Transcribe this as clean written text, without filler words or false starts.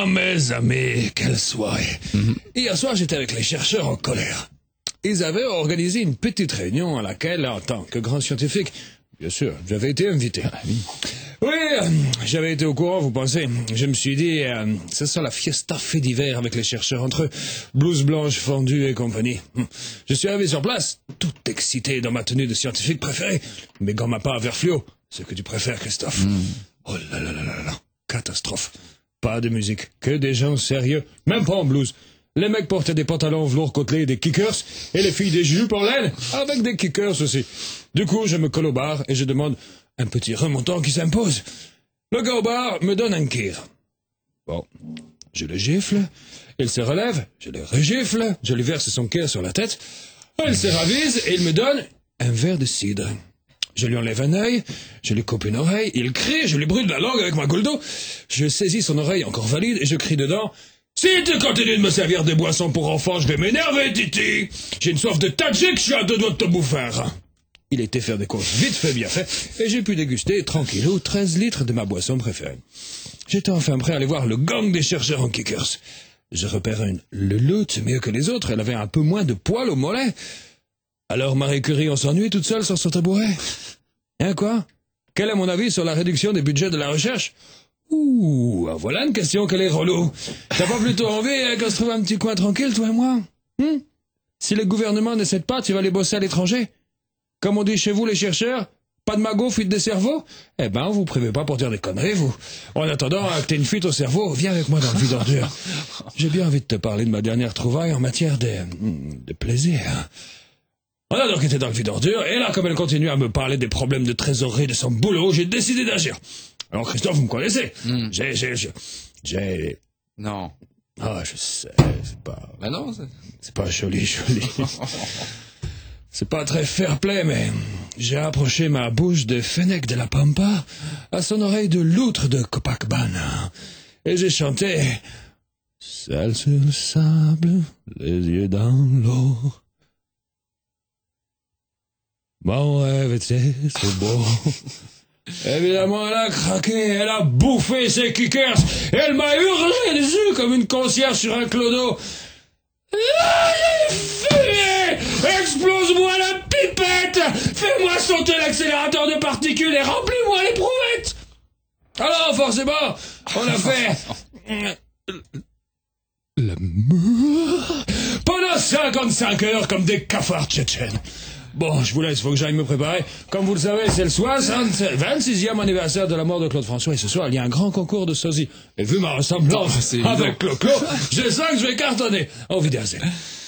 mes amis, quelle soirée. Hier soir, j'étais avec les chercheurs en colère. Ils avaient organisé une petite réunion à laquelle, en tant que grand scientifique, bien sûr, j'avais été invité. Oui, j'avais été au courant, vous pensez. Je me suis dit, c'est ça la fiesta fait d'hiver avec les chercheurs entre eux, blouse blanche fondue et compagnie. Je suis arrivé sur place, tout excité dans ma tenue de scientifique préférée, mes gants mappas à vert fluo, ce que tu préfères, Christophe. Oh là là là là là, catastrophe. Pas de musique, que des gens sérieux, même pas en blouse. Les mecs portaient des pantalons en velours côtelé et des kickers, et les filles des jupes en laine, avec des kickers aussi. Du coup, je me colle au bar et je demande un petit remontant qui s'impose. Le gars au bar me donne un kir. Bon, je le gifle, il se relève, je le regifle, je lui verse son kir sur la tête, il se ravise et il me donne un verre de cidre. Je lui enlève un œil, je lui coupe une oreille, il crie, je lui brûle la langue avec ma gouldo, je saisis son oreille encore valide et je crie dedans... Si tu continues de me servir des boissons pour enfants, je vais m'énerver, Titi. J'ai une soif de tadjik, je suis à deux doigts de te bouffer. Il était faire des courses vite fait, bien fait, et j'ai pu déguster, tranquillou, 13 litres de ma boisson préférée. J'étais enfin prêt à aller voir le gang des chercheurs en kickers. Je repère une louloute mieux que les autres, elle avait un peu moins de poils au mollet. Alors Marie Curie, on s'ennuie toute seule sur son tabouret. Hein, quoi? Quel est mon avis sur la réduction des budgets de la recherche? Ouh, voilà une question qu'elle est relou. T'as pas plutôt envie qu'on se trouve un petit coin tranquille, toi et moi? Si le gouvernement ne cède pas, tu vas aller bosser à l'étranger? Comme on dit chez vous, les chercheurs, pas de magot, fuite des cerveaux? Eh ben, vous privez pas pour dire des conneries, vous. En attendant que t'aies une fuite au cerveau, viens avec moi dans le vide ordure. J'ai bien envie de te parler de ma dernière trouvaille en matière de plaisir. On a donc été dans le vide ordure, et là, comme elle continue à me parler des problèmes de trésorerie de son boulot, j'ai décidé d'agir. Alors, Christophe, vous me connaissez. J'ai... Non. Ah, je sais, c'est pas... Bah non, c'est pas joli. C'est pas très fair-play, mais j'ai approché ma bouche de Fennec de la Pampa à son oreille de loutre de Copacabana. Et j'ai chanté... Seul sur le sable, les yeux dans l'eau. Mon rêve était so beau. Évidemment, elle a craqué, elle a bouffé ses kickers, et elle m'a hurlé dessus comme une concierge sur un clodo. Allez, fumée! Explose-moi la pipette! Fais-moi sauter l'accélérateur de particules et remplis-moi l'éprouvette! Alors, forcément, on a fait... l'amour pendant 55 heures comme des cafards tchétchènes. Bon, je vous laisse, faut que j'aille me préparer. Comme vous le savez, c'est le 26e anniversaire de la mort de Claude François, et ce soir, il y a un grand concours de sosie. Et vu ma ressemblance avec Clo-Clo, je sens que je vais cartonner. Au Wiedersehen.